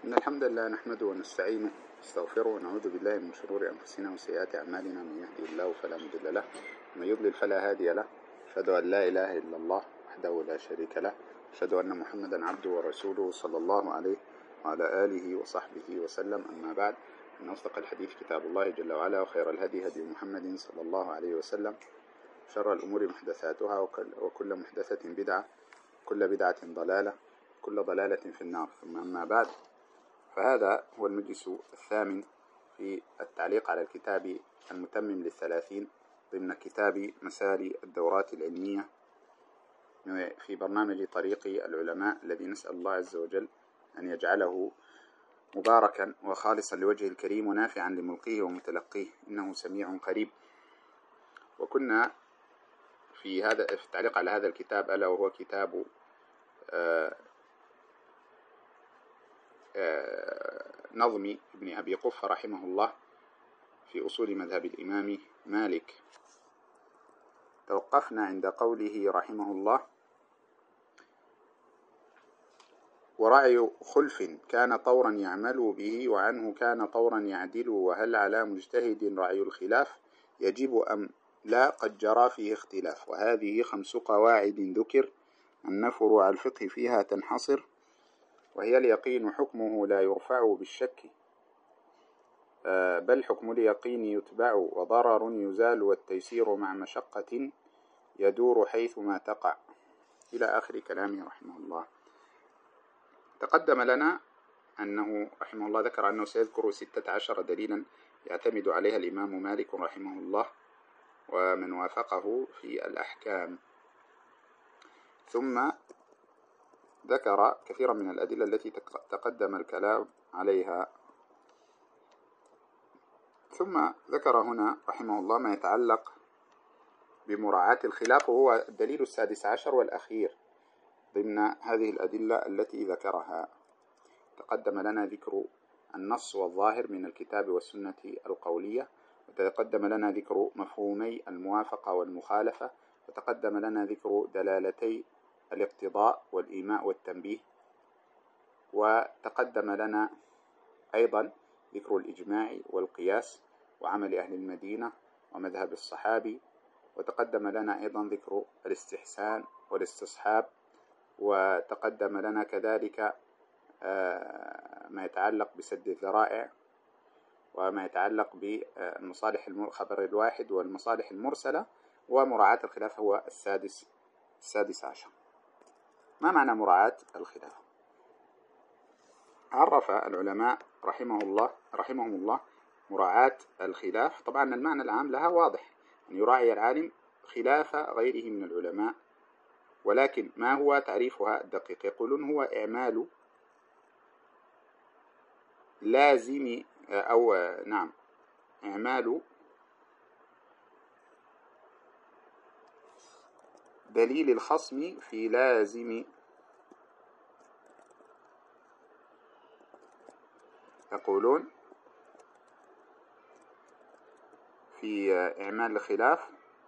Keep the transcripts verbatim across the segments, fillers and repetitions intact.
إن الحمد لله نحمده ونستعينه ونستغفره ونعوذ بالله من شرور أنفسنا وسيئات أعمالنا. من يهدي الله فلا مضل له ومن يضلل فلا هادي له. أشهد أن لا إله إلا الله وحده لا شريك له. أشهد أن محمدا عبده ورسوله صلى الله عليه وعلى آله وصحبه وسلم. أما بعد، إن أصدق الحديث كتاب الله جل وعلا، وخير الهدي هدي محمد صلى الله عليه وسلم، شر الأمور محدثاتها، وكل محدثة بدعة، كل بدعة ضلالة، كل ضلالة في النار. ثم أما بعد، فهذا هو المجلس الثامن في التعليق على الكتاب المتمم للثلاثين ضمن كتاب مسار الدورات العلمية في برنامج طريق العلماء، الذي نسأل الله عز وجل أن يجعله مباركا وخالصا لوجهه الكريم ونافعا لملقيه ومتلقيه، إنه سميع قريب. وكنا في هذا في التعليق على هذا الكتاب، ألا وهو كتاب آه آه نظم ابن أبي قفة رحمه الله في أصول مذهب الإمام مالك. توقفنا عند قوله رحمه الله: ورعي خلف كان طورا يعمل به، وعنه كان طورا يعدل، وهل على مجتهد رعي الخلاف يجب أم لا؟ قد جرى فيه اختلاف. وهذه خمس قواعد ذكر أن فروع الفقه فيها تنحصر، وهي: اليقين حكمه لا يرفع بالشك، بل حكم اليقين يتبع، وضرر يزال، والتيسير مع مشقة يدور حيث ما تقع، إلى آخر كلامه رحمه الله. تقدم لنا أنه رحمه الله ذكر أنه سيذكر ستة عشر دليلا يعتمد عليها الإمام مالك رحمه الله ومن وافقه في الأحكام، ثم ذكر كثيرا من الأدلة التي تقدم الكلام عليها. ثم ذكر هنا رحمه الله ما يتعلق بمراعاة الخلاف، وهو الدليل السادس عشر والأخير ضمن هذه الأدلة التي ذكرها. تقدم لنا ذكر النص والظاهر من الكتاب والسنة القولية، وتقدم لنا ذكر مفهومي الموافقة والمخالفة، وتقدم لنا ذكر دلالتي الاقتضاء والإيماء والتنبيه، وتقدم لنا أيضا ذكر الإجماع والقياس وعمل أهل المدينة ومذهب الصحابي، وتقدم لنا أيضا ذكر الاستحسان والاستصحاب، وتقدم لنا كذلك ما يتعلق بسد الذرائع، وما يتعلق بالمصالح الخبر الواحد والمصالح المرسلة، ومراعاة الخلاف هو السادس السادس عشر. ما معنى مراعاة الخلاف؟ عرف العلماء رحمه الله رحمهم الله مراعاة الخلاف. طبعا المعنى العام لها واضح، أن يراعي العالم خلاف غيره من العلماء، ولكن ما هو تعريفها الدقيق؟ يقولون هو إعمال لازم أو نعم إعمال دليل الخصم في لازم، يقولون في إعمال الخلاف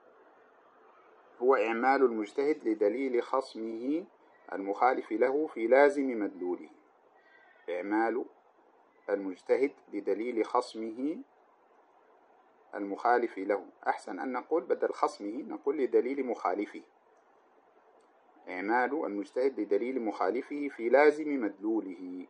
هو إعمال المجتهد لدليل خصمه المخالف له في لازم مدلوله. إعمال المجتهد لدليل خصمه المخالف له. أحسن أن نقول بدل خصمه نقول لدليل مخالفه. إعمال المجتهد لدليل مخالفه في لازم مدلوله.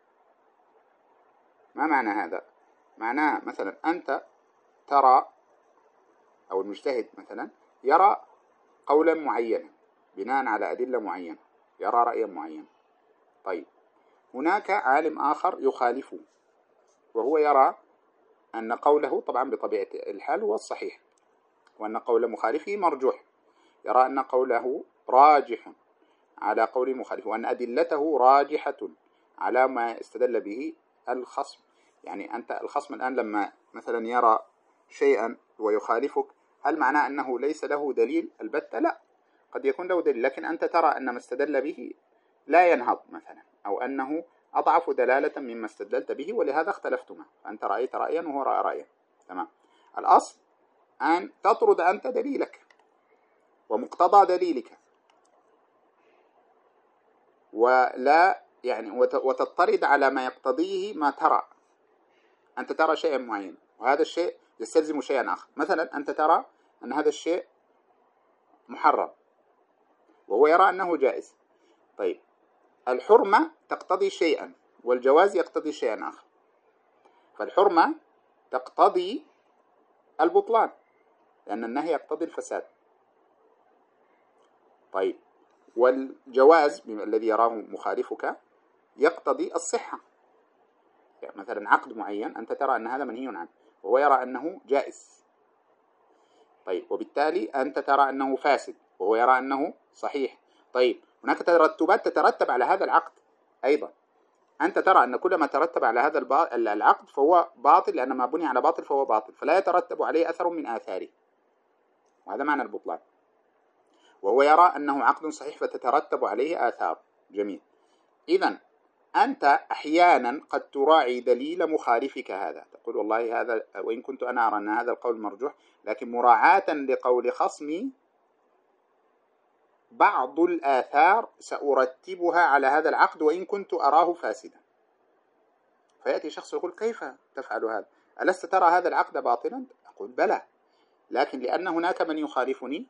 ما معنى هذا؟ معناه مثلا أنت ترى، أو المجتهد مثلا يرى قولا معينا بناء على أدلة معينة، يرى رأيا معين. طيب، هناك عالم آخر يخالفه، وهو يرى أن قوله طبعا بطبيعة الحال هو الصحيح، وأن قول مخالفه مرجوح. يرى أن قوله راجح على قول مخالفه، وأن أدلته راجحة على ما استدل به الخصم. يعني أنت الخصم الآن لما مثلا يرى شيئا ويخالفك، هل معناه أنه ليس له دليل البتة؟ لا، قد يكون له دليل، لكن أنت ترى أن ما استدل به لا ينهض مثلا، أو أنه أضعف دلالة مما استدلت به، ولهذا اختلفتما، فأنت رأيت رأيا وهو رأى رأيا. تمام. الأصل أن تطرد أنت دليلك ومقتضى دليلك، ولا يعني وتضطرد على ما يقتضيه ما ترى. أنت ترى شيئا معين وهذا الشيء يستلزم شيئا آخر. مثلا أنت ترى أن هذا الشيء محرم وهو يرى أنه جائز. طيب الحرمة تقتضي شيئا والجواز يقتضي شيئا آخر. فالحرمة تقتضي البطلان لأن النهي يقتضي الفساد. طيب والجواز الذي يراه مخالفك يقتضي الصحة. يعني مثلا عقد معين أنت ترى أن هذا منهي عنه وهو يرى أنه جائز. طيب وبالتالي أنت ترى أنه فاسد وهو يرى أنه صحيح. طيب هناك ترتبات تترتب على هذا العقد أيضا. أنت ترى أن كل ما ترتب على هذا العقد فهو باطل لأن ما بني على باطل فهو باطل فلا يترتب عليه أثر من آثاره وهذا معنى البطلان. وهو يرى أنه عقد صحيح فتترتب عليه آثار. جميل. إذن أنت أحيانا قد تراعي دليل مخالفك هذا تقول والله هذا وإن كنت أنا أرى أن هذا القول مرجوح لكن مراعاة لقول خصمي بعض الآثار سأرتبها على هذا العقد وإن كنت أراه فاسدا. فيأتي شخص يقول كيف تفعل هذا؟ ألست ترى هذا العقد باطلا؟ أقول بلى لكن لأن هناك من يخالفني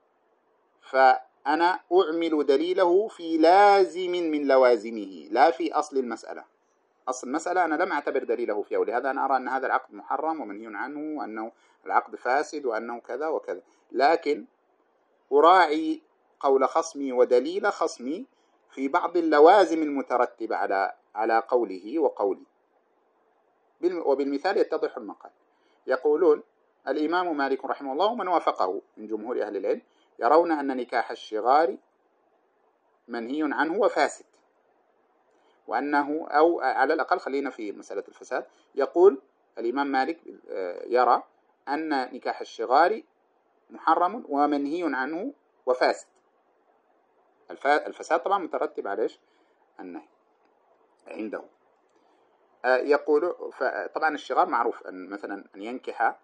فأنا أعمل دليله في لازم من لوازمه لا في أصل المسألة. أصل المسألة أنا لم أعتبر دليله فيها ولهذا أنا أرى أن هذا العقد محرم ومنهي عنه وأنه العقد فاسد وأنه كذا وكذا لكن أراعي قول خصمي ودليل خصمي في بعض اللوازم المترتبة على على قوله وقولي. وبالمثال يتضح المقال. يقولون الإمام مالك رحمه الله ومن وافقه من جمهور أهل العلم يرون أن نكاح الشغار منهي عنه وفاسد وأنه أو على الأقل خلينا في مسألة الفساد. يقول الإمام مالك يرى أن نكاح الشغار محرم ومنهي عنه وفاسد. الفساد طبعا مترتب على إيش؟ النهي عنده. يقول طبعا الشغار معروف أن مثلا أن ينكح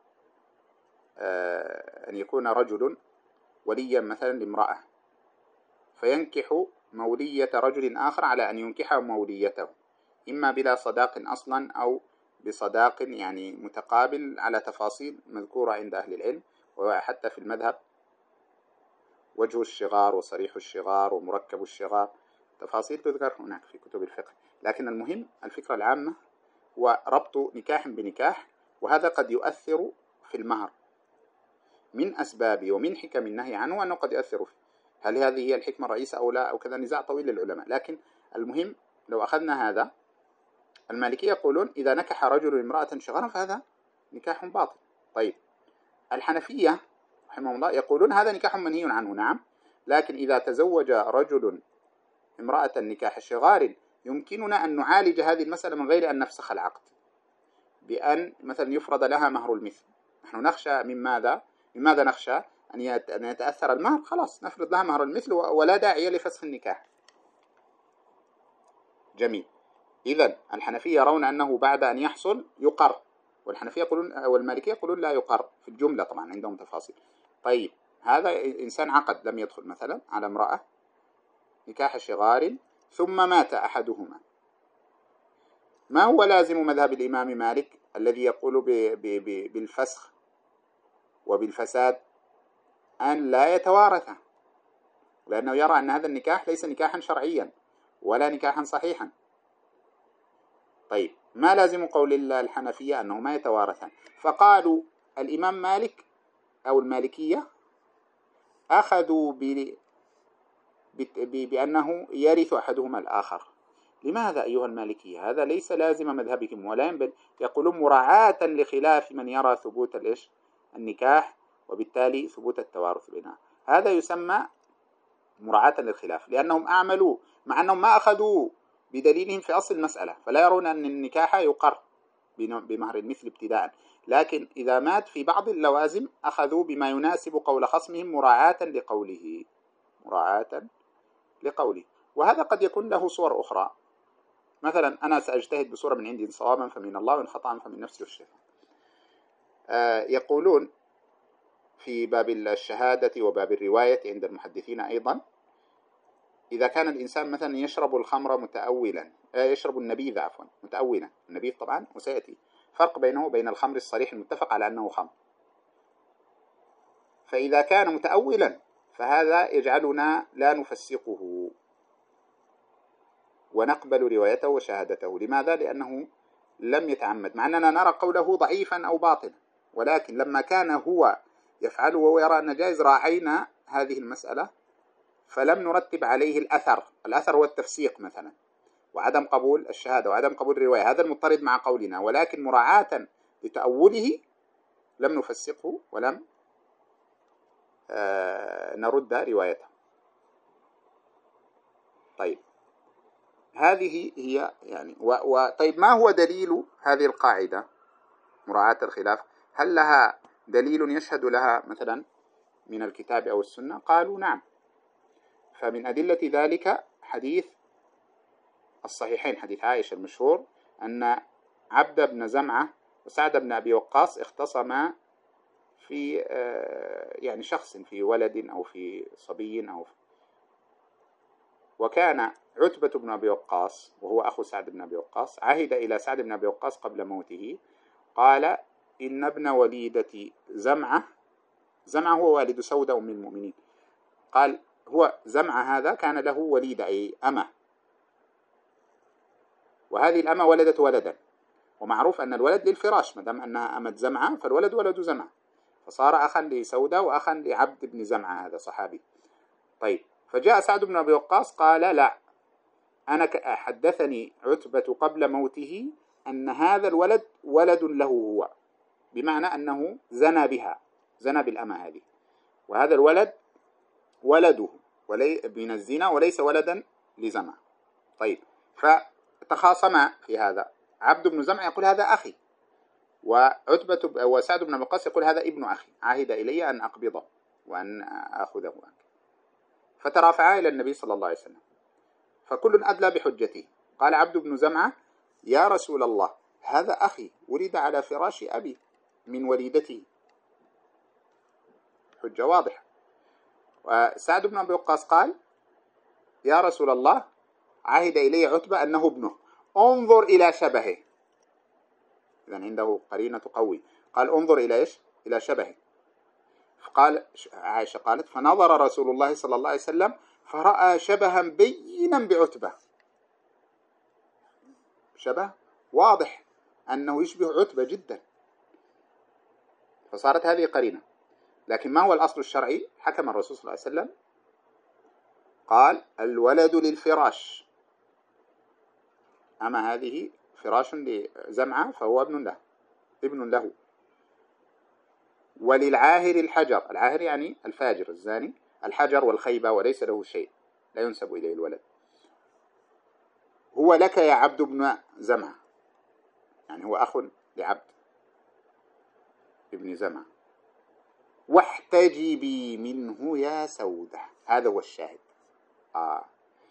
أن يكون رجل وليا مثلا لامرأة فينكح مولية رجل آخر على أن ينكح موليته إما بلا صداق أصلا أو بصداق يعني متقابل على تفاصيل مذكورة عند أهل العلم وحتى في المذهب وجه الشغار وصريح الشغار ومركب الشغار تفاصيل تذكر هناك في كتب الفقه. لكن المهم الفكرة العامة وربط نكاح بنكاح وهذا قد يؤثر في المهر من أسباب ومن حكم النهي عنه أنه قد يؤثر فيه. هل هذه هي الحكمة الرئيسة أو لا أو كذا نزاع طويل للعلماء. لكن المهم لو أخذنا هذا المالكية يقولون إذا نكح رجل امرأة شغرا فهذا نكاح باطل. طيب الحنفية رحمه الله يقولون هذا نكاح منهي عنه نعم لكن إذا تزوج رجل امرأة نكاح شغار يمكننا أن نعالج هذه المسألة من غير أن نفسخ العقد بأن مثلا يفرض لها مهر المثل. نحن نخشى من ماذا؟ لماذا نخشى أن يتأثر المهر؟ خلاص نفرض لها مهر المثل ولا داعي لفسخ النكاح. جميل. إذن الحنفية يرون أنه بعد أن يحصل يقر والحنفية يقولون والمالكية يقولون لا يقر في الجملة طبعا عندهم تفاصيل. طيب هذا إنسان عقد لم يدخل مثلا على امرأة نكاح شغار ثم مات أحدهما ما هو لازم مذهب الإمام مالك الذي يقول بالفسخ وبالفساد؟ أن لا يتوارث لأنه يرى أن هذا النكاح ليس نكاحا شرعيا ولا نكاحا صحيحا. طيب ما لازم قول الحنفية أنه ما يتوارثان؟ فقالوا الإمام مالك أو المالكية أخذوا ب... ب... بأنه يرث أحدهما الآخر. لماذا أيها المالكية؟ هذا ليس لازم مذهبكم ولا ينبغي. يقولون مراعاة لخلاف من يرى ثبوت الإيش؟ النكاح وبالتالي ثبوت التوارث بينها. هذا يسمى مراعاة للخلاف لأنهم أعملوا مع أنهم ما أخذوا بدليلهم في أصل المسألة فلا يرون أن النكاح يقر بمهر المثل ابتداء لكن إذا مات في بعض اللوازم أخذوا بما يناسب قول خصمهم مراعاة لقوله مراعاة لقوله. وهذا قد يكون له صور أخرى. مثلا أنا سأجتهد بصورة من عندي صوابا فمن الله وإن خطأ فمن نفسي والشيطان. آه يقولون في باب الشهادة وباب الرواية عند المحدثين أيضا إذا كان الإنسان مثلا يشرب الخمر متأولا، يشرب النبيذ عفوا متأولا، النبيذ طبعا وسيأتي فرق بينه وبين الخمر الصريح المتفق على أنه خمر. فإذا كان متأولا فهذا يجعلنا لا نفسقه ونقبل روايته وشهادته. لماذا؟ لأنه لم يتعمد، مع أننا نرى قوله ضعيفا أو باطلا، ولكن لما كان هو يفعله ويرى أن جائز راعينا هذه المسألة فلم نرتب عليه الأثر. الأثر هو التفسيق مثلا وعدم قبول الشهادة وعدم قبول الرواية، هذا المضطرد مع قولنا، ولكن مراعاة لتأوله لم نفسقه ولم آه نرد روايته. طيب هذه هي يعني و و طيب ما هو دليل هذه القاعدة مراعاة الخلاف؟ هل لها دليل يشهد لها مثلا من الكتاب أو السنة؟ قالوا نعم. فمن أدلة ذلك حديث الصحيحين، حديث عائشة المشهور، أن عبد بن زمعة وسعد بن أبي وقاص اختصما في يعني شخص، في ولد أو في صبي أو في، وكان عتبة بن أبي وقاص وهو أخو سعد بن أبي وقاص عهد إلى سعد بن أبي وقاص قبل موته، قال إن ابن وليدة زمعة، زمعة هو والد سودة أم المؤمنين، قال هو زمعة هذا كان له وليدة أي أمة، وهذه الأمة ولدت ولدا، ومعروف أن الولد للفراش، ما دام أنها أمة زمعة فالولد ولد زمعة، فصار أخا لسودة وأخا لعبد بن زمعة هذا صحابي. طيب فجاء سعد بن أبي وقاص قال لا، أنا حدثني عتبة قبل موته أن هذا الولد ولد له هو، بمعنى أنه زنى بها، زنى بالأمة هذه، وهذا الولد ولده ولي من الزنا وليس ولدا لزمع. طيب فتخاصما في هذا، عبد بن زمع يقول هذا أخي، وعتبة وسعد بن وقاص يقول هذا ابن أخي، عهد إلي أن أقبضه وأن أخذه عنك. فترافعا إلى النبي صلى الله عليه وسلم، فكل أدلى بحجته. قال عبد بن زمعة يا رسول الله هذا أخي ولد على فراش أبي من وليدته، حجة واضحة. وسعد بن أبي وقاص قال يا رسول الله عهد إلي عتبة أنه ابنه، انظر إلى شبهه، إذن عنده قرينة قوي، قال انظر إلى إيش؟ إلى شبهه. قال عائشة قالت فنظر رسول الله صلى الله عليه وسلم فرأى شبها بينا بعتبة، شبه واضح أنه يشبه عتبة جدا، فصارت هذه قرينة. لكن ما هو الأصل الشرعي؟ حكم الرسول صلى الله عليه وسلم قال الولد للفراش، أما هذه فراش لزمعة فهو ابن له، ابن له. وللعاهر الحجر، العاهر يعني الفاجر الزاني، الحجر والخيبة وليس له شيء، لا ينسب إليه الولد. هو لك يا عبد بن زمعة، يعني هو أخ لعبد ابن زمعة، واحتجبي منه يا سودة، هذا هو الشاهد. آه.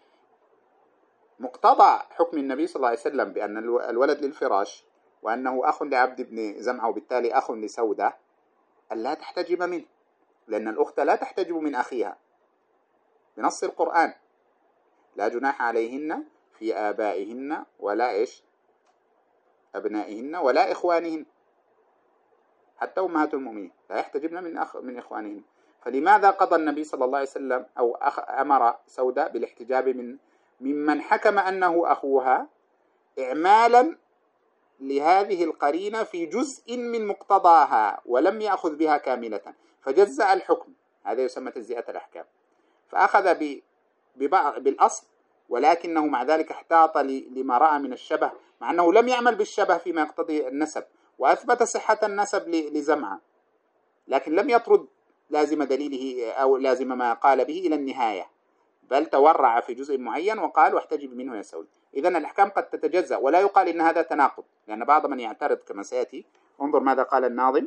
مقتضى حكم النبي صلى الله عليه وسلم بأن الولد للفراش وأنه أخ لعبد بن زمعة وبالتالي أخ لسودة أن لا تحتجب منه، لأن الأخت لا تحتجب من أخيها بنص القرآن، لا جناح عليهن في آبائهن ولا إيش أبنائهن ولا إخوانهن، حتى أمهات المؤمنين لا يحتجبن من أخ من إخوانهن. فلماذا قضى النبي صلى الله عليه وسلم أو أخ أمر سوداء بالاحتجاب من ممن حكم أنه أخوها إعمالا لهذه القرينة في جزء من مقتضاها ولم يأخذ بها كاملة، فجزأ الحكم، هذا يسمى تجزئة الأحكام، فأخذ بالأصل ولكنه مع ذلك احتاط لما رأى من الشبه، مع أنه لم يعمل بالشبه فيما يقتضي النسب، وأثبت صحة النسب لزمعة، لكن لم يطرد لازم دليله أو لازم ما قال به إلى النهاية، بل تورع في جزء معين وقال واحتجب منه يا سود. إذن الأحكام قد تتجزأ، ولا يقال إن هذا تناقض، لأن بعض من يعترض كما سيأتي. انظر ماذا قال الناظم.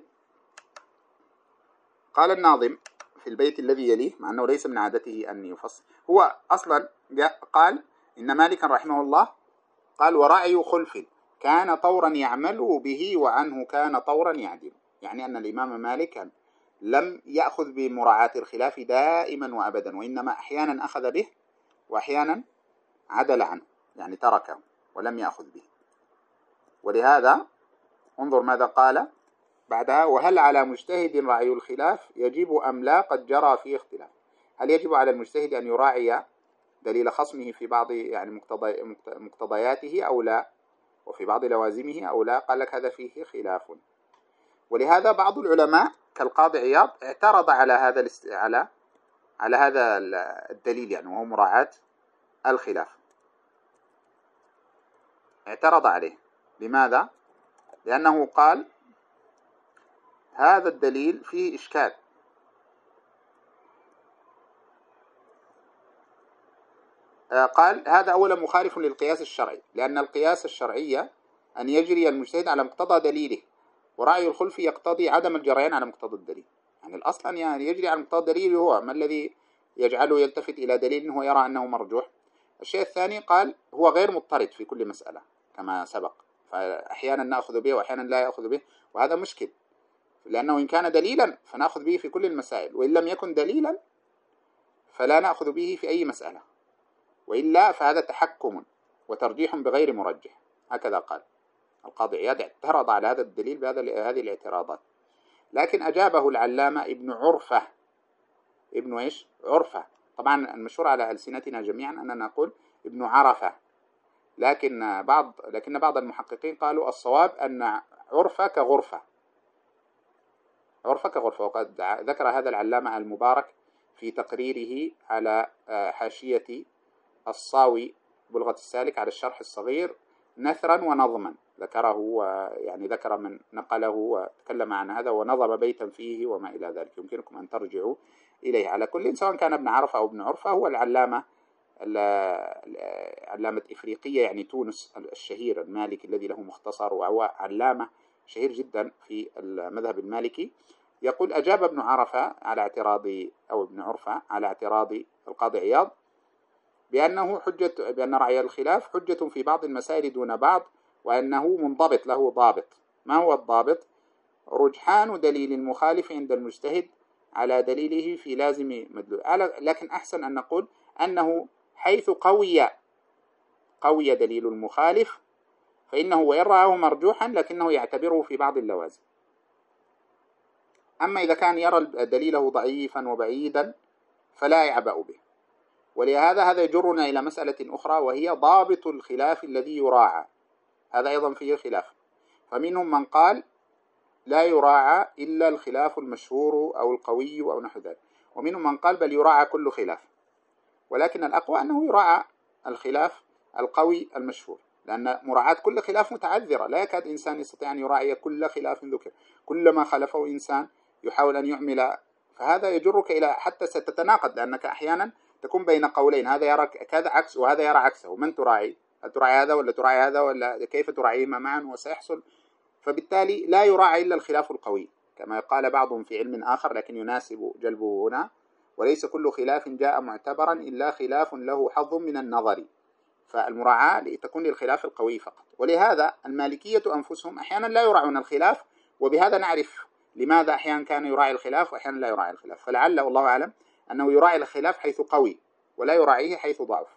قال الناظم في البيت الذي يليه، مع أنه ليس من عادته أن يفصل، هو أصلا قال إن مالكا رحمه الله قال ورعي خلف كان طورا يعمل به وعنه كان طورا يعدل، يعني أن الإمام مالكا لم يأخذ بمراعاة الخلاف دائما وأبدا، وإنما أحيانا أخذ به وأحيانا عدل عنه، يعني تركه ولم يأخذ به. ولهذا انظر ماذا قال بعدها: وهل على مجتهد رعي الخلاف يجب أم لا؟ قد جرى فيه اختلاف. هل يجب على المجتهد أن يراعي دليل خصمه في بعض يعني مقتضياته أو لا، وفي بعض لوازمه أو لا؟ قال لك هذا فيه خلاف. ولهذا بعض العلماء كالقاضي عياض اعترض على هذا الاست... على على هذا الدليل، يعني وهو مراعاة الخلاف، اعترض عليه. لماذا؟ لأنه قال هذا الدليل فيه إشكال. قال هذا أولا مخالف للقياس الشرعي، لأن القياس الشرعي أن يجري المجتهد على مقتضى دليله، ورأي الخلف يقتضي عدم الجريان على مقتضى الدليل. يعني الأصل أن يعني يجري على مقتضى الدليل. هو ما الذي يجعله يلتفت إلى دليل هو يرى أنه مرجوح؟ الشيء الثاني قال هو غير مضطرد في كل مسألة كما سبق، فأحيانا نأخذ به وأحيانا لا يأخذ به، وهذا مشكل، لأنه إن كان دليلا فنأخذ به في كل المسائل، وإن لم يكن دليلا فلا نأخذ به في أي مسألة، وإلا فهذا تحكم وترجيح بغير مرجح. هكذا قال القاضي عياض، اعترض على هذا الدليل بهذه الاعتراضات. لكن أجابه العلامة ابن عرفة، ابن إيش؟ عرفة. طبعا المشهور على ألسنتنا جميعا أننا نقول ابن عرفة، لكن بعض لكن بعض المحققين قالوا الصواب أن عرفة كغرفة، عرفة كغرفة. وقد ذكر هذا العلامة المبارك في تقريره على حاشية الصاوي بلغة السالك على الشرح الصغير نثرا ونظما، ذكره يعني ذكر من نقله وتكلم عن هذا ونظم بيتا فيه وما إلى ذلك، يمكنكم أن ترجعوا إليه. على كل، سواء كان ابن عرفة أو ابن عرفة، هو العلامة علامة إفريقية يعني تونس الشهير المالكي الذي له مختصر، وهو علامة شهير جدا في المذهب المالكي. يقول أجاب ابن عرفة على اعتراض أو ابن عرفة على اعتراض القاضي عياض بأنه حجة بأن رعي الخلاف حجة في بعض المسائل دون بعض، وأنه منضبط له ضابط. ما هو الضابط؟ رجحان دليل المخالف عند المجتهد على دليله في لازم مدلول. لكن أحسن أن نقول أنه حيث قوي قوي دليل المخالف فإنه وإن رآه مرجوحا لكنه يعتبره في بعض اللوازم. أما إذا كان يرى دليله ضعيفا وبعيدا فلا يعبأ به. ولهذا هذا يجرنا إلى مسألة أخرى، وهي ضابط الخلاف الذي يراعى. هذا أيضا فيه خلاف، فمنهم من قال لا يراعى إلا الخلاف المشهور أو القوي أو نحو ذلك، ومنهم من قال بل يراعى كل خلاف. ولكن الأقوى أنه يراعى الخلاف القوي المشهور، لأن مراعاة كل خلاف متعذرة، لا يكاد إنسان يستطيع أن يراعي كل خلاف ذكر. كلما خالفه إنسان يحاول أن يعمل، فهذا يجرك إلى حتى ستتناقض، لأنك أحيانا تكون بين قولين، هذا يرى كذا عكس وهذا يرى عكسه. من تراعي؟ هل تراعي هذا ولا تراعي هذا، ولا كيف تراعيهما معا؟ وسيحصل. فبالتالي لا يراعي إلا الخلاف القوي، كما قال بعضهم في علم آخر لكن يناسب جلبه هنا: وليس كل خلاف جاء معتبرا إلا خلاف له حظ من النظر. فالمراعاة تكون للخلاف القوي فقط. ولهذا المالكية أنفسهم أحيانا لا يراعون الخلاف، وبهذا نعرف لماذا أحيانا كان يراعي الخلاف وأحيانا لا يراعي الخلاف. فلعل والله أعلم أنه يراعي الخلاف حيث قوي ولا يراعيه حيث ضعف.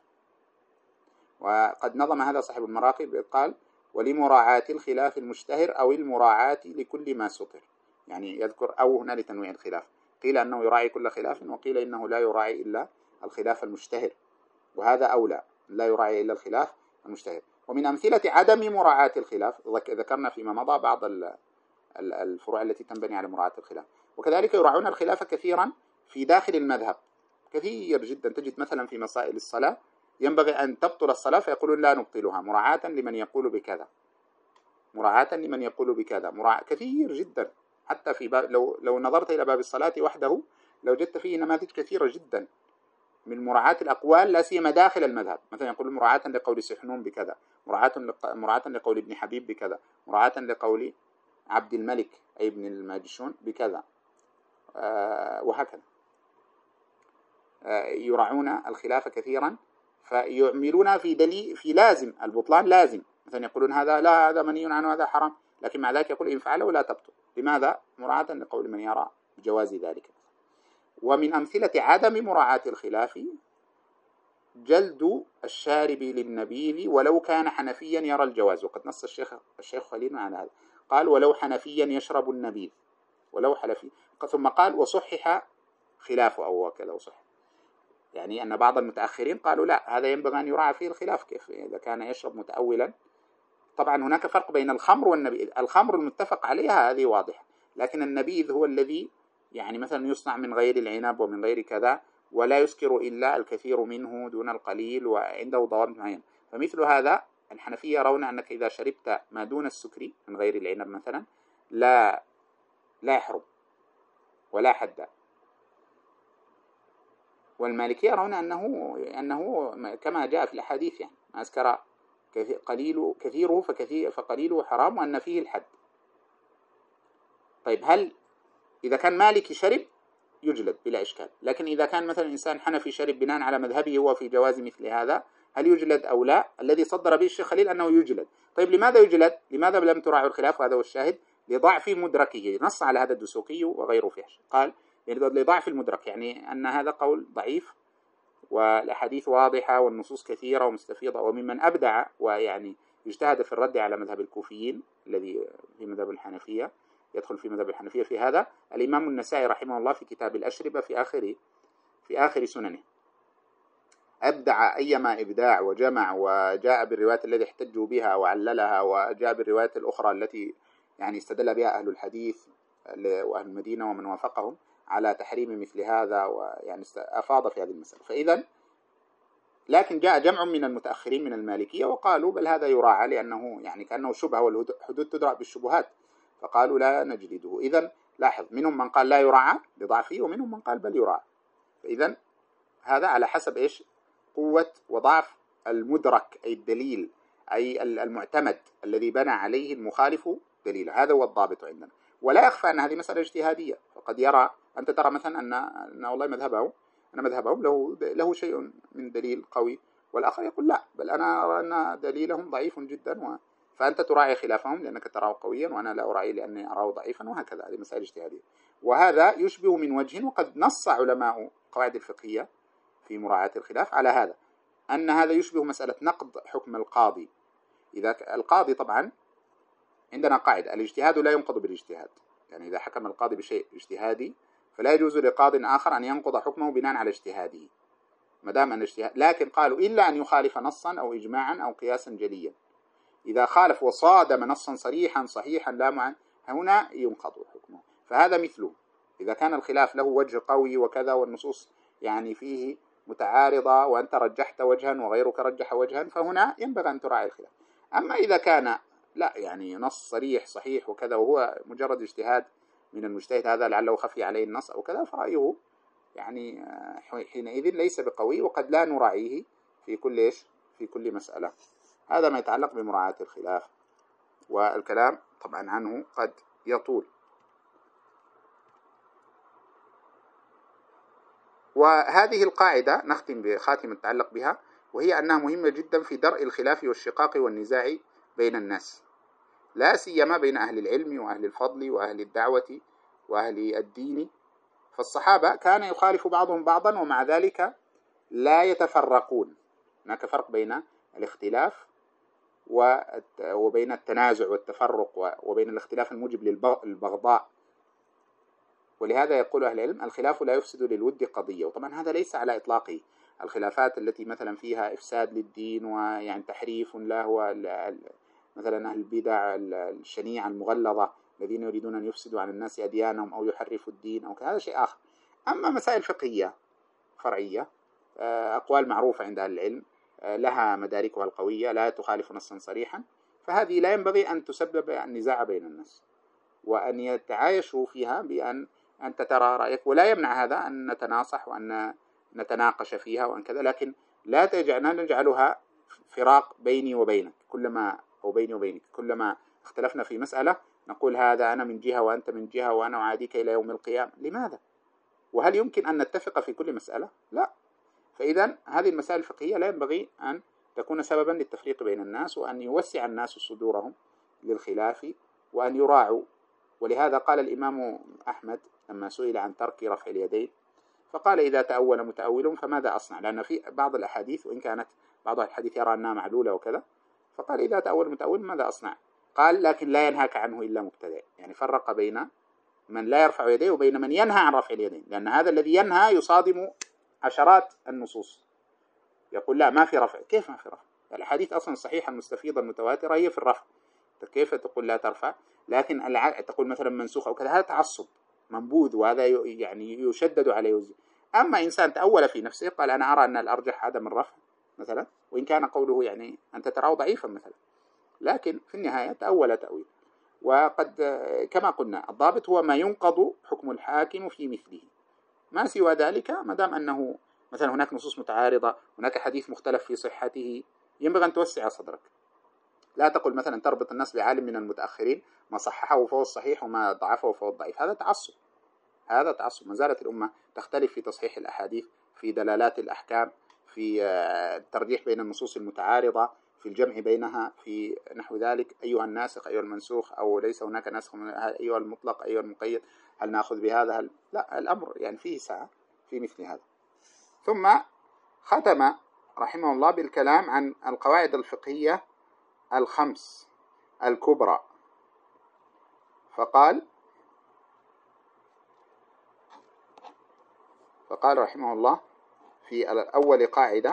وقد نظم هذا صاحب المراقي قال: ولمراعاة الخلاف المشتهر أو المراعاة لكل ما سطر. يعني يذكر أو هنا لتنويع الخلاف، قيل أنه يراعي كل خلاف، وقيل إنه لا يراعي إلا الخلاف المشتهر، وهذا أولى، لا يراعي إلا الخلاف المشتهر. ومن أمثلة عدم مراعاة الخلاف ذكرنا فيما مضى بعض الفروع التي تنبني على مراعاة الخلاف. وكذلك يراعون الخلاف كثيرا في داخل المذهب، كثير جدا. تجد مثلا في مسائل الصلاة ينبغي أن تبطل الصلاة فيقولون لا نبطلها مراعاة لمن يقول بكذا، مراعاة لمن يقول بكذا، مراعاة كثير جدا. حتى في باب لو لو نظرت إلى باب الصلاة وحده لو جدت فيه نماذج كثيرة جدا من مراعاة الأقوال، لا سيما داخل المذهب. مثلا يقول مراعاة لقول سحنون بكذا، مراعاة مراعاة لقول ابن حبيب بكذا، مراعاة لقول عبد الملك أي ابن الماجشون بكذا، آه وهكذا. آه يراعون الخلاف كثيرا، فيعملون في دليل في لازم البطلان لازم. مثلا يقولون هذا لا، هذا منهي عنه، هذا حرام، لكن مع ذلك يقول إن فعله لا تبطل. لماذا؟ مراعاة لقول من يرى بجواز ذلك. ومن أمثلة عدم مراعاة الخلاف جلد الشارب للنبيذ ولو كان حنفيا يرى الجواز. وقد نص الشيخ الشيخ خليل على هذا، قال ولو حنفيا يشرب النبيذ، ولو حنفي، ثم قال وصحح خلافه أو كذا وصح، يعني أن بعض المتأخرين قالوا لا، هذا ينبغي أن يراعى فيه الخلاف، كيف إذا كان يشرب متأولا. طبعا هناك فرق بين الخمر والنبيذ. الخمر المتفق عليها هذه واضحة، لكن النبيذ هو الذي يعني مثلا يصنع من غير العنب ومن غير كذا، ولا يسكر إلا الكثير منه دون القليل، وعنده ضوابط معينة. فمثل هذا الحنفية يرون أنك إذا شربت ما دون السكر من غير العنب مثلا لا لا يحرم ولا حد. والمالكية يرون أنه أنه كما جاء في الأحاديث، يعني ما أسكر قليل كثيره فكثير فقليله حرام، وأن فيه الحد. طيب هل إذا كان مالكي شرب يجلد بلا إشكال، لكن إذا كان مثلا إنسان حنفي شرب بناء على مذهبه هو في جواز مثل هذا، هل يجلد أو لا؟ الذي صدر به الشيخ خليل أنه يجلد. طيب لماذا يجلد؟ لماذا لم تراعوا الخلاف؟ وهذا هو الشاهد، لضعف مدركه. نص على هذا الدسوقي وغيره فيه، قال لضعف المدرك، يعني أن هذا قول ضعيف والأحاديث واضحة والنصوص كثيرة ومستفيضة. وممن أبدع ويعني اجتهد في الرد على مذهب الكوفيين الذي في مذهب الحنفية، يدخل في مذهب الحنفية في هذا الإمام النسائي رحمه الله في كتاب الأشربة في آخر في آخر سننه، أبدع أيما إبداع وجمع وجاء بالروايات التي احتجوا بها وعللها، وجاء بالروايات الأخرى التي يعني استدل بها أهل الحديث وأهل المدينة ومن وافقهم على تحريم مثل هذا، ويعني أفاض في هذه المسألة. فإذا لكن جاء جمع من المتأخرين من المالكية وقالوا بل هذا يراعى، لأنه يعني كأنه شبهة والحدود تدرأ بالشبهات، فقالوا لا نجلده. إذن لاحظ، منهم من قال لا يراعى لضعفه، ومنهم من قال بل يراعى. فإذن هذا على حسب إيش قوة وضعف المدرك، أي الدليل، أي المعتمد الذي بنى عليه المخالف دليله. هذا هو الضابط عندنا. ولا يخفى أن هذه مسألة اجتهادية، فقد يرى أنت ترى مثلا أن أن والله مذهبه أنا مذهبهم له له شيء من دليل قوي، والآخر يقول لا، بل أنا أرى أن دليلهم ضعيف جدا، و... فأنت تراعي خلافهم لأنك تراه قويا، وأنا لا أراعي لأني أراه ضعيفا، وهكذا. هذه مسألة اجتهادية. وهذا يشبه من وجه، وقد نص علماء قواعد الفقهية في مراعاة الخلاف على هذا، أن هذا يشبه مسألة نقض حكم القاضي. إذا القاضي طبعا عندنا قاعدة، الاجتهاد لا ينقض بالاجتهاد، يعني إذا حكم القاضي بشيء اجتهادي فلا يجوز لقاض آخر أن ينقض حكمه بناء على اجتهاده ما دام أن اجتهاد. لكن قالوا إلا أن يخالف نصا أو إجماعا أو قياسا جليا. إذا خالف وصادم نصا صريحا صحيحا لا معن، هنا ينقض حكمه. فهذا مثله، إذا كان الخلاف له وجه قوي وكذا، والنصوص يعني فيه متعارضة، وأنت رجحت وجها وغيرك رجح وجها، فهنا ينبغي أن تراعي الخلاف. أما إذا كان لا، يعني نص صريح صحيح وكذا، وهو مجرد اجتهاد من المجتهد هذا لعله خفي عليه النص أو كذا، فرأيه يعني حينئذ ليس بقوي، وقد لا نراعيه في كل إيش في كل مسألة. هذا ما يتعلق بمراعاة الخلاف، والكلام طبعا عنه قد يطول. وهذه القاعدة نختم بخاتمة تتعلق بها، وهي أنها مهمة جدا في درء الخلاف والشقاق والنزاع بين الناس، لا سيما بين أهل العلم وأهل الفضل وأهل الدعوة وأهل الدين. فالصحابة كان يخالف بعضهم بعضا ومع ذلك لا يتفرقون. هناك فرق بين الاختلاف وبين التنازع والتفرق، وبين الاختلاف الموجب للبغضاء. ولهذا يقول أهل العلم الخلاف لا يفسد للود قضية. وطبعا هذا ليس على إطلاقه. الخلافات التي مثلا فيها إفساد للدين ويعني تحريف له، مثلا أهل البدع الشنيعة المغلظة الذين يريدون أن يفسدوا على الناس أديانهم أو يحرفوا الدين أو كذا، هذا شيء آخر. أما مسائل فقهية فرعية، أقوال معروفة عند أهل العلم لها مداركها القوية لا تخالف نصا صريحا، فهذه لا ينبغي أن تسبب النزاع بين الناس، وأن يتعايشوا فيها بأن أنت ترى رأيك، ولا يمنع هذا أن نتناصح وأن نتناقش فيها وأن كذا، لكن لا تجعلنا نجعلها فراق بيني وبينك، كلما أو بيني وبينك كلما اختلفنا في مسألة نقول هذا أنا من جهة وأنت من جهة وأنا أعاديك إلى يوم القيامة. لماذا؟ وهل يمكن أن نتفق في كل مسألة؟ لا. فإذا هذه المسائل الفقهية لا ينبغي أن تكون سببا للتفريق بين الناس، وأن يوسع الناس صدورهم للخلاف وأن يراعوا. ولهذا قال الإمام أحمد لما سئل عن ترك رفع اليدين فقال إذا تأول متأول فماذا أصنع؟ لأن في بعض الأحاديث وإن كانت بعض الحديث يرى أنها معلولة وكذا، فقال إذا تأول متأول ماذا أصنع؟ قال لكن لا ينهاك عنه إلا مبتدئ. يعني فرق بين من لا يرفع يديه وبين من ينهى عن رفع اليدين، لأن هذا الذي ينهى يصادم عشرات النصوص، يقول لا ما في رفع. كيف ما في رفع؟ الحديث أصلا الصحيحة المستفيضة المتواترة هي في الرفع، كيف تقول لا ترفع؟ لكن الع... تقول مثلا منسوخ أو كذا، هذا تعصب منبوذ، وهذا ي... يعني يشدد عليه وزي. أما إنسان تأول في نفسه قال أنا أرى أن الأرجح عدم الرفع مثلا، وإن كان قوله يعني أنت تراه ضعيفا مثلا، لكن في النهاية تأول تأويل. وقد كما قلنا الضابط هو ما ينقض حكم الحاكم في مثله، ما سوى ذلك ما دام أنه مثلا هناك نصوص متعارضة، هناك حديث مختلف في صحته، ينبغي أن توسع صدرك. لا تقل مثلا تربط الناس بعالم من المتأخرين ما صححه فهو الصحيح وما ضعفه فهو الضعيف، هذا تعصب، هذا تعصب. ما زالت الأمة تختلف في تصحيح الأحاديث، في دلالات الأحكام، في الترجيح بين النصوص المتعارضة، في الجمع بينها، في نحو ذلك. أيها الناسخ أيها المنسوخ، أو ليس هناك ناسخ، أيها المطلق أيها المقيد، هل نأخذ بهذا هل لا؟ الأمر يعني فيه ساعة في مثل هذا. ثم ختم رحمه الله بالكلام عن القواعد الفقهية الخمس الكبرى، فقال فقال رحمه الله في أول قاعدة،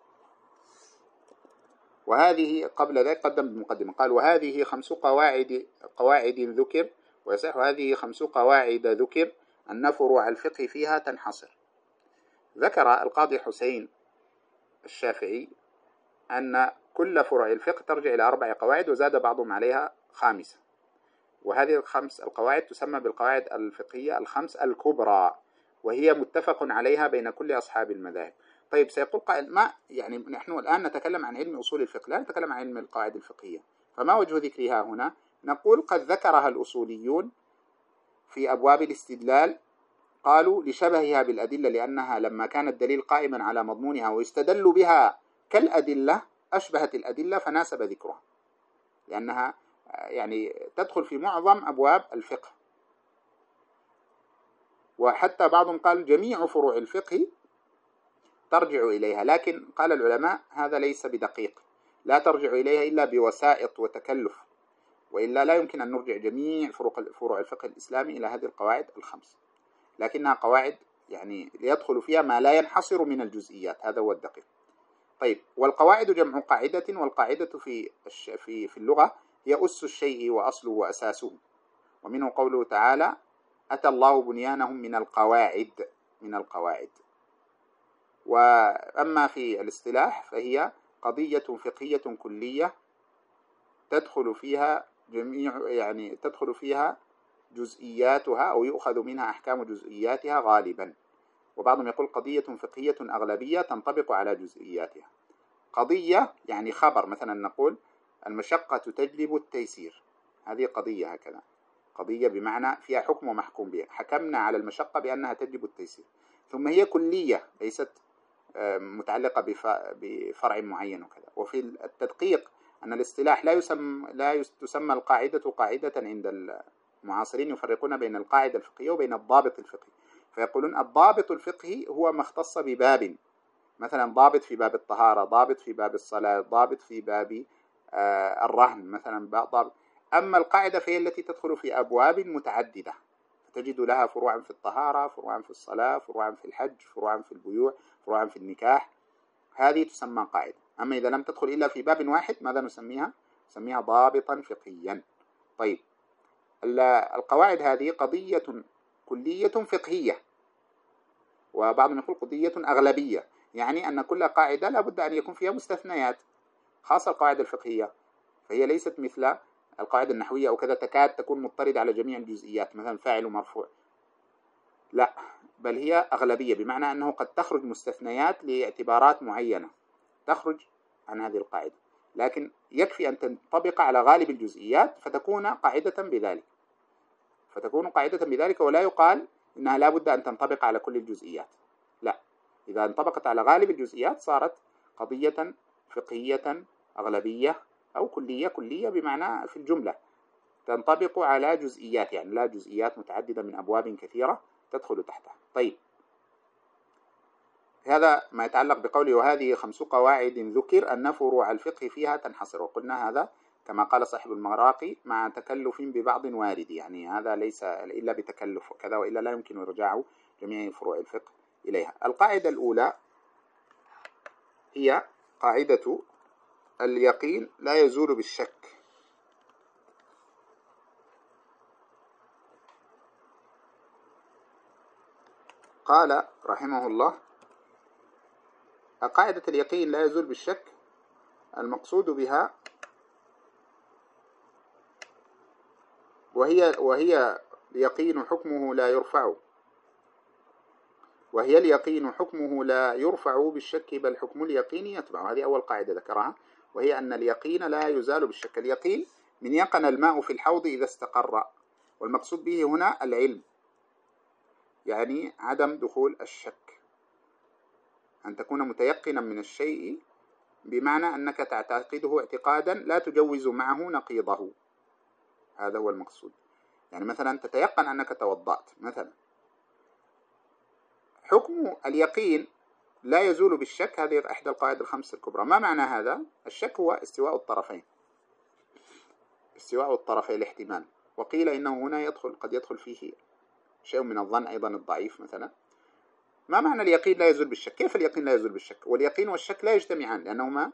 وهذه قبل ذلك قدم بمقدمة قال وهذه خمس قواعد قواعد ذكر، ويصح هذه خمس قواعد ذكر أن فروع الفقه فيها تنحصر. ذكر القاضي حسين الشافعي أن كل فروع الفقه ترجع إلى أربع قواعد، وزاد بعضهم عليها خامسة، وهذه الخمس القواعد تسمى بالقواعد الفقهية الخمس الكبرى، وهي متفق عليها بين كل أصحاب المذاهب. طيب سيقول قائل ما يعني نحن الآن نتكلم عن علم أصول الفقه، لا نتكلم عن علم القواعد الفقهية، فما وجه ذكرها هنا؟ نقول قد ذكرها الأصوليون في أبواب الاستدلال، قالوا لشبهها بالأدلة، لأنها لما كان الدليل قائما على مضمونها ويستدل بها كالأدلة أشبهت الأدلة فناسب ذكرها، لأنها يعني تدخل في معظم أبواب الفقه. وحتى بعضهم قال جميع فروع الفقه ترجع إليها، لكن قال العلماء هذا ليس بدقيق، لا ترجع إليها إلا بوسائط وتكلف، وإلا لا يمكن أن نرجع جميع فروع الفقه الإسلامي إلى هذه القواعد الخمس، لكنها قواعد يعني ليدخل فيها ما لا ينحصر من الجزئيات، هذا هو الدقيق. طيب والقواعد جمع قاعدة، والقاعدة في في في اللغة هي أس الشيء وأصله وأساسه، ومنه قوله تعالى أتى الله بنيانهم من القواعد من القواعد. وأما في الاصطلاح فهي قضية فقهية كلية تدخل فيها جميع يعني تدخل فيها جزئياتها أو يؤخذ منها أحكام جزئياتها غالبا، وبعضهم يقول قضية فقهية أغلبية تنطبق على جزئياتها. قضية يعني خبر، مثلا نقول المشقة تجلب التيسير، هذه قضية هكذا، قضية بمعنى فيها حكم ومحكوم به، حكمنا على المشقة بأنها تجلب التيسير. ثم هي كلية ليست متعلقة بفرع معين وكذا. وفي التدقيق أن الاصطلاح لا يسمى لا تسمى القاعدة قاعدة عند المعاصرين، يفرقون بين القاعدة الفقهية وبين الضابط الفقهي، فيقولون الضابط الفقهي هو ما اختص بباب، مثلا ضابط في باب الطهارة، ضابط في باب الصلاة، ضابط في باب الرهن مثلا ضابط. أما القاعدة فهي التي تدخل في أبواب متعددة، تجد لها فروعا في الطهارة، فروعا في الصلاة، فروعا في الحج، فروعا في البيوع، فروعا في النكاح، هذه تسمى قاعدة. أما إذا لم تدخل إلا في باب واحد ماذا نسميها؟ نسميها ضابطا فقهيا. طيب القواعد هذه قضية كلية فقهية، وبعضهم يقول قضية أغلبية، يعني أن كل قاعدة لابد أن يكون فيها مستثنيات، خاصة القواعد الفقهية فهي ليست مثل القواعد النحوية أو كذا تكاد تكون مضطردة على جميع الجزئيات، مثلا فاعل ومرفوع، لا، بل هي أغلبية، بمعنى أنه قد تخرج مستثنيات لاعتبارات معينة تخرج عن هذه القاعدة، لكن يكفي أن تنطبق على غالب الجزئيات فتكون قاعدة بذلك فتكون قاعدة بذلك ولا يقال إنها لا بد أن تنطبق على كل الجزئيات، لا، إذا انطبقت على غالب الجزئيات صارت قضية فقهية أغلبية أو كلية. كلية بمعنى في الجملة تنطبق على جزئيات، يعني لا جزئيات متعددة من أبواب كثيرة تدخل تحتها. طيب هذا ما يتعلق بقوله وهذه خمس قواعد ذكر أن فروع الفقه فيها تنحصر، وقلنا هذا كما قال صاحب المراقي مع تكلف ببعض وارد، يعني هذا ليس إلا بتكلف وكذا، وإلا لا يمكن إرجاع جميع فروع الفقه إليها. القاعدة الأولى هي قاعدة اليقين لا يزول بالشك. قال رحمه الله قاعدة اليقين لا يزول بالشك المقصود بها وهي وهي اليقين حكمه لا يرفع وهي اليقين حكمه لا يرفع بالشك بل حكم اليقين يتبع. هذه أول قاعدة ذكرها، وهي أن اليقين لا يزال بالشك. اليقين من يقن الماء في الحوض إذا استقر، والمقصود به هنا العلم، يعني عدم دخول الشك، أن تكون متيقنا من الشيء بمعنى أنك تعتقده اعتقادا لا تجوز معه نقيضه، هذا هو المقصود. يعني مثلا تتيقن أنك توضأت مثلا، حكم اليقين لا يزول بالشك. هذه إحدى القواعد الخمس الكبرى. ما معنى هذا؟ الشك هو استواء الطرفين، استواء الطرفي الاحتمال، وقيل إنه هنا يدخل قد يدخل فيه شيء من الظن أيضا الضعيف مثلا. ما معنى اليقين لا يزول بالشك؟ كيف اليقين لا يزول بالشك؟ واليقين والشك لا يجتمعان لأنهما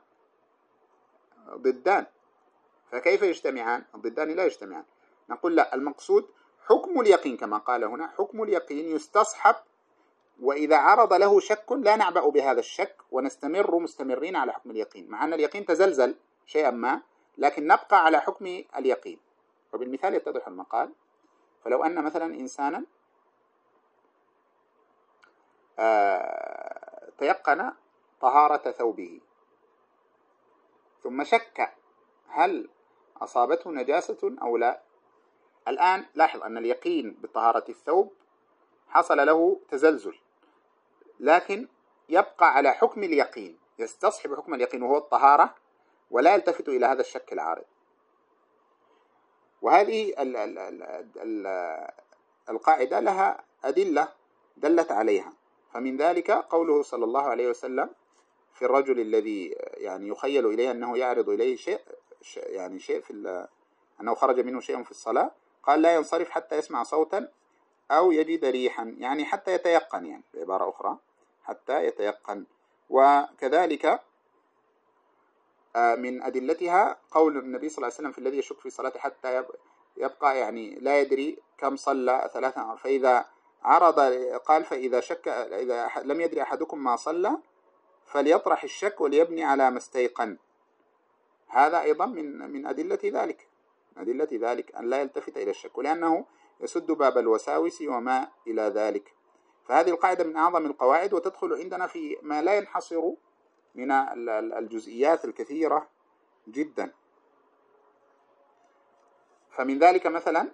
ضدان، فكيف يجتمعان؟ الضدان لا يجتمعان. نقول لا، المقصود حكم اليقين كما قال هنا، حكم اليقين يستصحب، وإذا عرض له شك لا نعبأ بهذا الشك ونستمر مستمرين على حكم اليقين، مع أن اليقين تزلزل شيئا ما، لكن نبقى على حكم اليقين. وبالمثال يتضح المقال. فلو أن مثلا إنسانا تيقن طهارة ثوبه ثم شك هل أصابته نجاسة أو لا. الآن لاحظ أن اليقين بطهارة الثوب حصل له تزلزل، لكن يبقى على حكم اليقين، يستصحب حكم اليقين وهو الطهارة، ولا يلتفت إلى هذا الشك العارض. وهذه ال ال ال القاعدة لها أدلة دلت عليها، فمن ذلك قوله صلى الله عليه وسلم في الرجل الذي يعني يخيل إليه أنه يعرض إليه شيء، يعني شيء في أنه خرج منه شيء في الصلاة، قال لا ينصرف حتى يسمع صوتا أو يجد ريحا، يعني حتى يتيقن، يعني بعبارة أخرى حتى يتيقن. وكذلك من أدلتها قول النبي صلى الله عليه وسلم في الذي يشك في صلاته حتى يبقى يعني لا يدري كم صلى ثلاثة، فإذا عرض قال فإذا شك إذا لم يدري أحدكم ما صلى فليطرح الشك وليبني على ما استيقن. هذا أيضا من من أدلة ذلك، أدلة ذلك أن لا يلتفت إلى الشك، ولأنه يسد باب الوساوس وما إلى ذلك. فهذه القاعدة من أعظم القواعد، وتدخل عندنا في ما لا ينحصر من الجزئيات الكثيرة جدا. فمن ذلك مثلا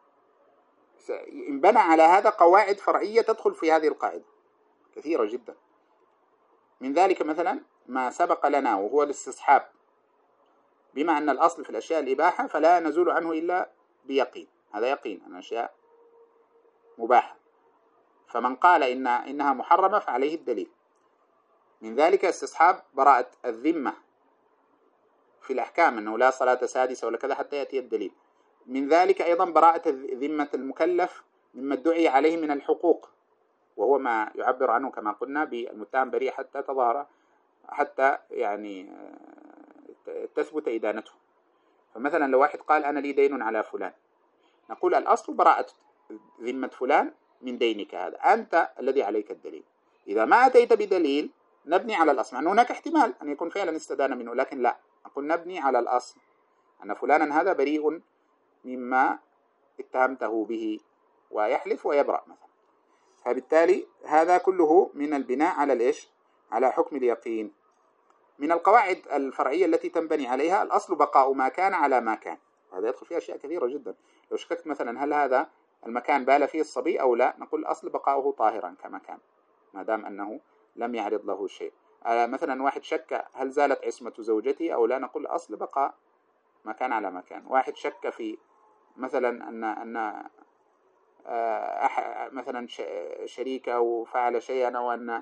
انبنى على هذا قواعد فرعية تدخل في هذه القاعدة كثيرة جدا. من ذلك مثلا ما سبق لنا وهو الاستصحاب، بما أن الأصل في الأشياء الإباحة فلا نزول عنه إلا بيقين، هذا يقين أن الأشياء مباحة، فمن قال إن إنها محرمة فعليه الدليل. من ذلك استصحاب براءة الذمة في الأحكام، أنه لا صلاة سادسة ولا كذا حتى يأتي الدليل. من ذلك أيضا براءة ذمة المكلف مما ادعي عليه من الحقوق، وهو ما يعبر عنه كما قلنا بالمتهم بريء حتى تظهر حتى يعني تثبت إدانته. فمثلا لو واحد قال أنا لي دين على فلان، نقول الأصل براءة ذمة فلان من دينك، هذا أنت الذي عليك الدليل. إذا ما أتيت بدليل نبني على الأصل، أنه هناك احتمال أن يكون فعلا استدان منه، لكن لا، نقول نبني على الأصل أن فلانا هذا بريء مما اتهمته به، ويحلف ويبرأ مثلا. فبالتالي هذا كله من البناء على الإيش؟ على حكم اليقين. من القواعد الفرعية التي تنبني عليها الأصل بقاء ما كان على ما كان، وهذا يدخل فيه أشياء كثيرة جدا. لو شككت مثلا هل هذا المكان بال فيه الصبي أو لا، نقول الأصل بقاؤه طاهرا كما كان ما دام أنه لم يعرض له شيء. مثلا واحد شك هل زالت عصمة زوجتي أو لا، نقول الأصل بقاء ما كان على ما كان. واحد شك في مثلا أن أن مثلا شريكه فعل شيئا، أو أن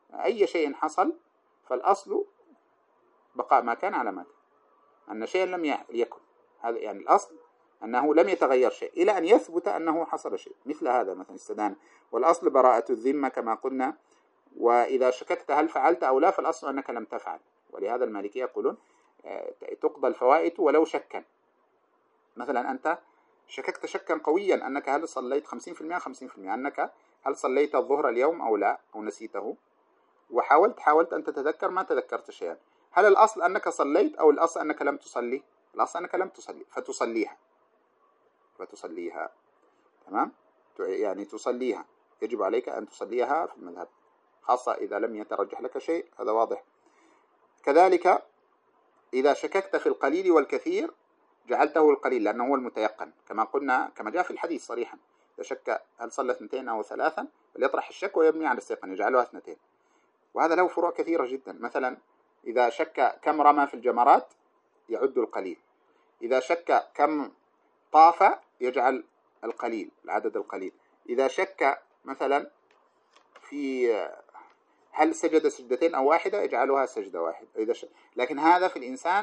أي شيء حصل فالأصل بقاء ما كان على ما كان، أن شيئا لم يكن، هذا يعني الأصل أنه لم يتغير شيء إلى أن يثبت أنه حصل شيء. مثل هذا مثلا استدان، والأصل براءة الذمة كما قلنا، وإذا شككت هل فعلت أو لا فالأصل أنك لم تفعل. ولهذا المالكية يقولون تقضى الفوائد ولو شكا. مثلا أنت شككت شكا قويا أنك هل صليت خمسين بالمئة خمسين بالمئة أنك هل صليت الظهر اليوم أو لا، أو نسيته، وحاولت حاولت أن تتذكر ما تذكرت شيئا، هل الأصل أنك صليت أو الأصل أنك لم تصلي؟ الأصل أنك لم تصلي فتصليها فتصليها تمام، يعني تصليها، يجب عليك أن تصليها في المذهب، خاصة إذا لم يترجح لك شيء، هذا واضح. كذلك إذا شككت في القليل والكثير جعلته القليل لأنه هو المتيقن، كما قلنا كما جاء في الحديث صريحا، إذا شك هل صلى اثنتين أو ثلاثا فليطرح الشك ويبني على الثقة يجعلها اثنتين. وهذا له فروع كثيرة جدا. مثلا إذا شك كم رمى في الجمرات يعد القليل، إذا شك كم طاف يجعل القليل العدد القليل، إذا شك مثلا في هل سجد سجدتين أو واحدة يجعلها سجدة واحدة. إذا شك. لكن هذا في الإنسان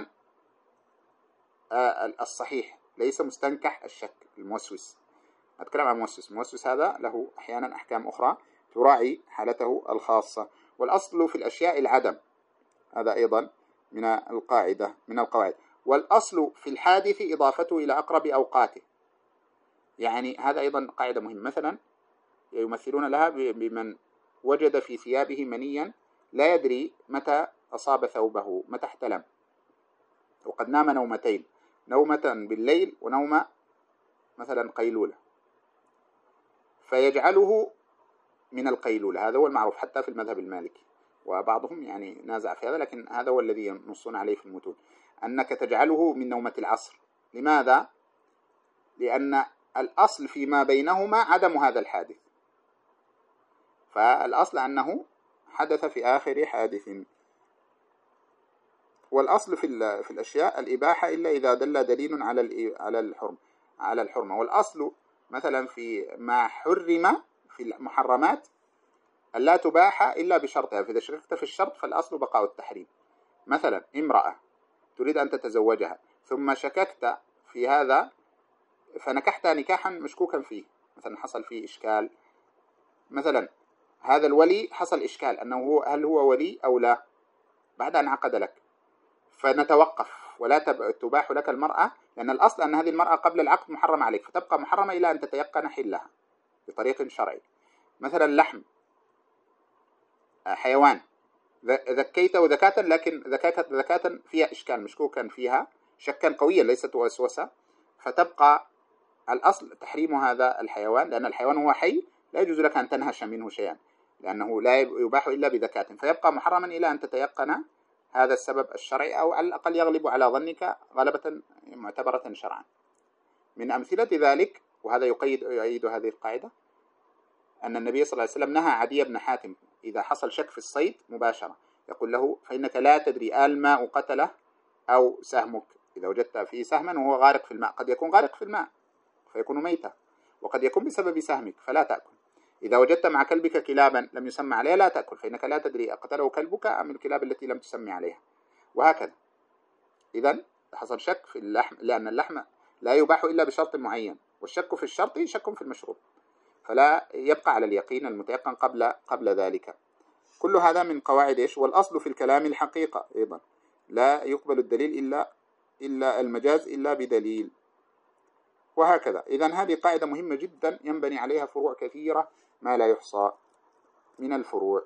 الصحيح، ليس مستنكح الشك الموسوس. أتكلم عن الموسوس، الموسوس هذا له أحيانا أحكام أخرى تراعي حالته الخاصة. والأصل في الأشياء العدم، هذا أيضا من القاعدة من القواعد. والأصل في الحادث إضافته إلى أقرب أوقاته، يعني هذا أيضا قاعدة مهمة. مثلا يمثلون لها بمن وجد في ثيابه منيا لا يدري متى أصاب ثوبه، متى احتلم، وقد نام نومتين، نومة بالليل ونومة مثلا قيلولة، فيجعله من القيلولة. هذا هو المعروف حتى في المذهب المالكي، وبعضهم يعني نازع في هذا، لكن هذا هو الذي ينصون عليه في المتون، أنك تجعله من نومة العصر. لماذا؟ لأن الأصل فيما بينهما عدم هذا الحادث، فالأصل أنه حدث في آخر حادث. والأصل في في الأشياء الإباحة إلا إذا دل دليل على على الحرم على الحرمة. والأصل مثلا في ما حرم في المحرمات ألا تباح إلا بشرطها، فإذا شككت في الشرط فالأصل بقاء التحريم. مثلا امرأة تريد أن تتزوجها ثم شككت في هذا فنكحت نكاحا مشكوكا فيه، مثلا حصل فيه إشكال، مثلا هذا الولي حصل إشكال أنه هو هل هو ولي أو لا بعد أن عقد لك، فنتوقف ولا تباح لك المرأة، لأن الأصل أن هذه المرأة قبل العقد محرم عليك، فتبقى محرمة إلى أن تتيقن حلها بطريق شرعي. مثلا لحم حيوان ذكيته ذكاة، لكن ذكاة ذكاة فيها إشكال مشكوكا فيها شكا قويا ليست وسوسة، فتبقى الأصل تحريم هذا الحيوان، لأن الحيوان هو حي لا يجوز لك أن تنهش منه شيئا لأنه لا يباح إلا بذكاة، فيبقى محرما إلى أن تتيقن هذا السبب الشرعي، أو على الأقل يغلب على ظنك غلبة معتبرة شرعا. من أمثلة ذلك، وهذا يقيد يؤيد هذه القاعدة، أن النبي صلى الله عليه وسلم نهى عدي بن حاتم إذا حصل شك في الصيد مباشرة، يقول له فإنك لا تدري الماء قتله أو سهمك، إذا وجدت فيه سهما وهو غارق في الماء، قد يكون غارق في الماء فيكون ميتا، وقد يكون بسبب سهمك فلا تأكل. إذا وجدت مع كلبك كلابا لم يسمى عليها لا تأكل، فإنك لا تدري أقتله كلبك أم الكلاب التي لم تسمي عليها، وهكذا. إذن حصل شك في اللحم، لأن اللحم لا يباح إلا بشرط معين، والشك في الشرط شك في المشروط، فلا يبقى على اليقين المتيقن قبل قبل ذلك. كل هذا من قواعد إيش؟ والأصل في الكلام الحقيقة أيضا، لا يقبل الدليل إلا إلا المجاز إلا بدليل، وهكذا. إذن هذه قاعدة مهمة جدا ينبني عليها فروع كثيرة ما لا يحصى من الفروع.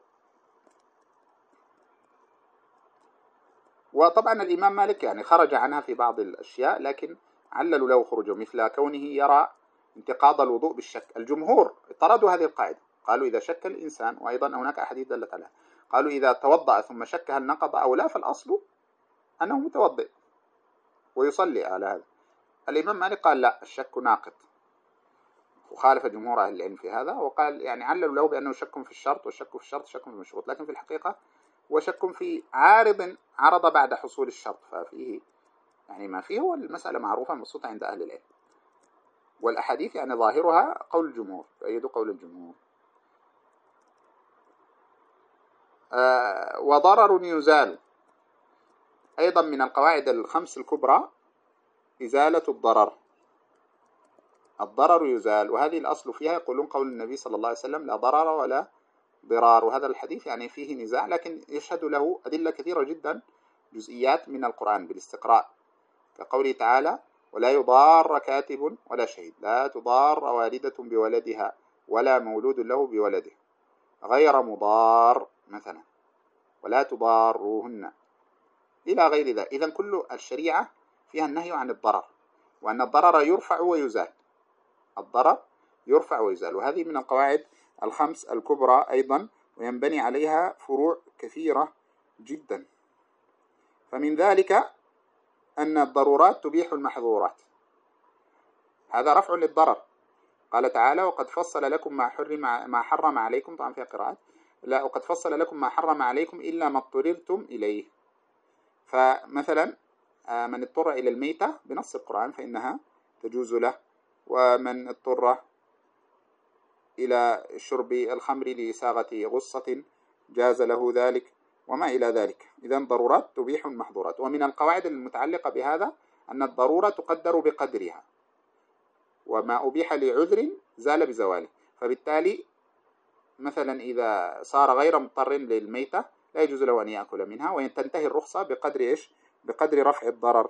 وطبعا الإمام مالك يعني خرج عنها في بعض الأشياء، لكن عللوا له خروجه، مثل كونه يرى انتقاض الوضوء بالشك. الجمهور طردوا هذه القاعدة، قالوا إذا شك الإنسان، وأيضا هناك أحاديث دلت عليها، قالوا إذا توضأ ثم شك هل نقض أو لا فالأصل أنه متوضئ ويصلي على هذا. الإمام مالك قال لا، الشك ناقض، وخالف جمهور أهل العلم في هذا، وقال يعني عللوا له بأنه شك في الشرط، والشك في الشرط شك في المشروط، لكن في الحقيقة هو شك في عارض عرض بعد حصول الشرط، ففيه يعني ما فيه، والمسألة معروفة مبسوطة عند أهل العلم، والأحاديث يعني ظاهرها قول الجمهور، يؤيد قول الجمهور. وضرر يزال. أيضا من القواعد الخمس الكبرى إزالة الضرر. الضرر يزال، وهذه الأصل فيها يقولون قول النبي صلى الله عليه وسلم لا ضرر ولا ضرار، وهذا الحديث يعني فيه نزاع، لكن يشهد له أدلة كثيرة جدا، جزئيات من القرآن بالاستقراء، كقوله تعالى ولا يضار كاتب ولا شهيد، لا تضار والدة بولدها ولا مولود له بولده غير مضار مثلا، ولا تضاروهن إلى غير ذلك. إذن كل الشريعة فيها النهي عن الضرر، وأن الضرر يرفع ويزال، الضرر يرفع ويزال، وهذه من القواعد الخمس الكبرى أيضا، وينبني عليها فروع كثيرة جدا. فمن ذلك أن الضرورات تبيح المحظورات، هذا رفع للضرر. قال تعالى وقد فصل لكم ما حرم ما حرم عليكم، طبعا في قراءات لا وقد فصل لكم ما حرم عليكم إلا ما اضطررتم إليه. فمثلا من اضطر إلى الميتة بنص القرآن فإنها تجوز له، ومن اضطر إلى شرب الخمر لإساغة غصة جاز له ذلك، وما إلى ذلك. إذن ضرورات تبيح المحظورات. ومن القواعد المتعلقة بهذا أن الضرورة تقدر بقدرها، وما أبيح لعذر زال بزواله. فبالتالي مثلا إذا صار غير مضطر للميتة لا يجوز له أن يأكل منها، وتنتهي الرخصة بقدر إيش؟ بقدر رفع الضرر.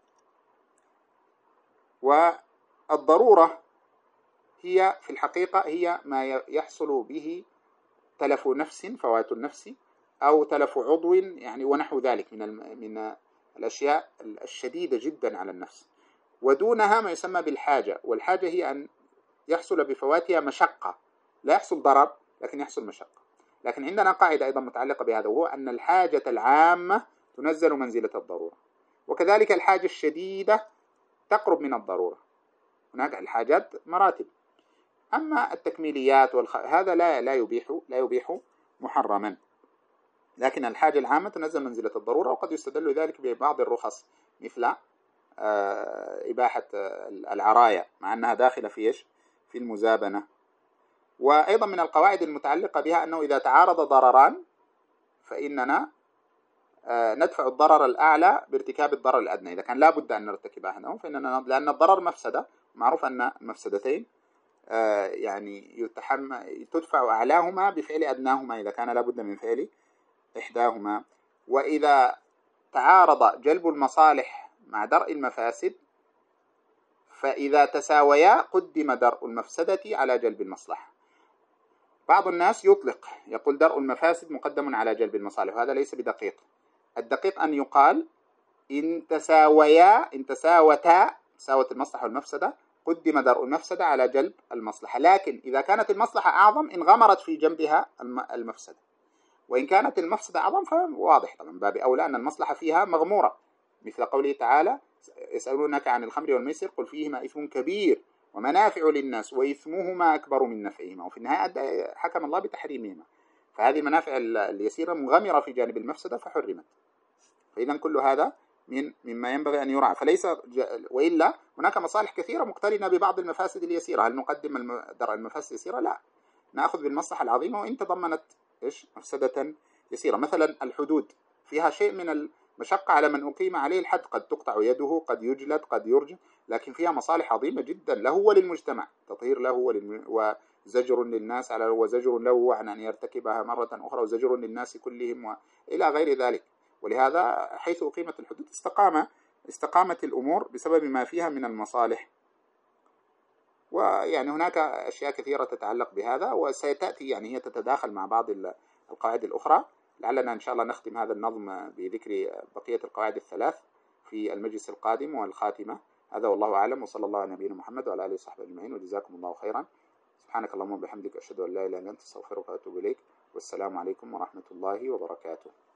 والضرورة هي في الحقيقة هي ما يحصل به تلف نفس، فوات النفس، أو تلف عضو يعني ونحو ذلك من من الأشياء الشديدة جدا على النفس. ودونها ما يسمى بالحاجة، والحاجة هي أن يحصل بفواتها مشقة، لا يحصل ضرر لكن يحصل مشقة. لكن عندنا قاعدة أيضا متعلقة بهذا، وهو أن الحاجة العامة تنزل منزلة الضرورة، وكذلك الحاجة الشديدة تقرب من الضرورة. هناك الحاجات مراتب، أما التكميليات والخ... هذا لا لا يبيح لا يبيح محرما، لكن الحاجة العامة تنزل منزلة الضرورة. وقد يستدل ذلك ببعض الرخص مثل إباحة العراية، مع أنها داخلة في إيش؟ في المزابنة. وأيضا من القواعد المتعلقة بها أنه إذا تعارض ضرران فإننا ندفع الضرر الأعلى بارتكاب الضرر الأدنى. إذا كان لا بد أن نرتكب أحدهم فإننا، لأن الضرر مفسدة، معروف أن المفسدتين يعني يتحمل تدفع أعلاهما بفعل أدناهما إذا كان لا بد من فعل إحداهما. وإذا تعارض جلب المصالح مع درء المفاسد فإذا تساويا قدم درء المفسدة على جلب المصلحة. بعض الناس يطلق يقول درء المفاسد مقدم على جلب المصالح، وهذا ليس بدقيق. الدقيق أن يقال إن تساويا إن تساوتا تساوت المصلحة والمفسدة قدم درء المفسدة على جلب المصلحة. لكن إذا كانت المصلحة أعظم انغمرت في جنبها المفسدة، وإن كانت المفسدة أعظم فواضح طبعا باب أولى أن المصلحة فيها مغمورة، مثل قوله تعالى يسألونك عن الخمر والميسر قل فيهما إثم كبير ومنافع للناس وإثمهما أكبر من نفعهما، وفي النهاية حكم الله بتحريمهما. فهذه المنافع اليسيرة مغمرة في جانب المفسدة فحرمت. فإذا كل هذا من مما ينبغي أن يراعى. فليس وإلا هناك مصالح كثيرة مقترنة ببعض المفاسد اليسيرة، هل نقدم درء المفاسد اليسيرة؟ لا، نأخذ بالمصلحة العظيمة وإن تضمنت إيش مفسدة يسيرة. مثلا الحدود فيها شيء من المشقة على من أقيم عليه الحد، قد تقطع يده، قد يجلد، قد يرجم، لكن فيها مصالح عظيمة جدا له وللمجتمع، تطهير له وللم... وزجر للناس على وزجر له عن أن يرتكبها مرة أخرى، وزجر للناس كلهم وإلى غير ذلك. ولهذا حيث أقيمت الحدود استقام استقامت الأمور بسبب ما فيها من المصالح. ويعني هناك أشياء كثيرة تتعلق بهذا وسيتأتي، يعني هي تتداخل مع بعض القواعد الأخرى. لعلنا إن شاء الله نختم هذا النظم بذكر بقية القواعد الثلاث في المجلس القادم والخاتمة. هذا والله أعلم، وصلى الله على نبينا محمد وعلى آله وصحبه أجمعين، وجزاكم الله خيرا. سبحانك اللهم وبحمدك أشهد أن لا إله إلا أنت أستغفرك وأتوب إليك، والسلام عليكم ورحمة الله وبركاته.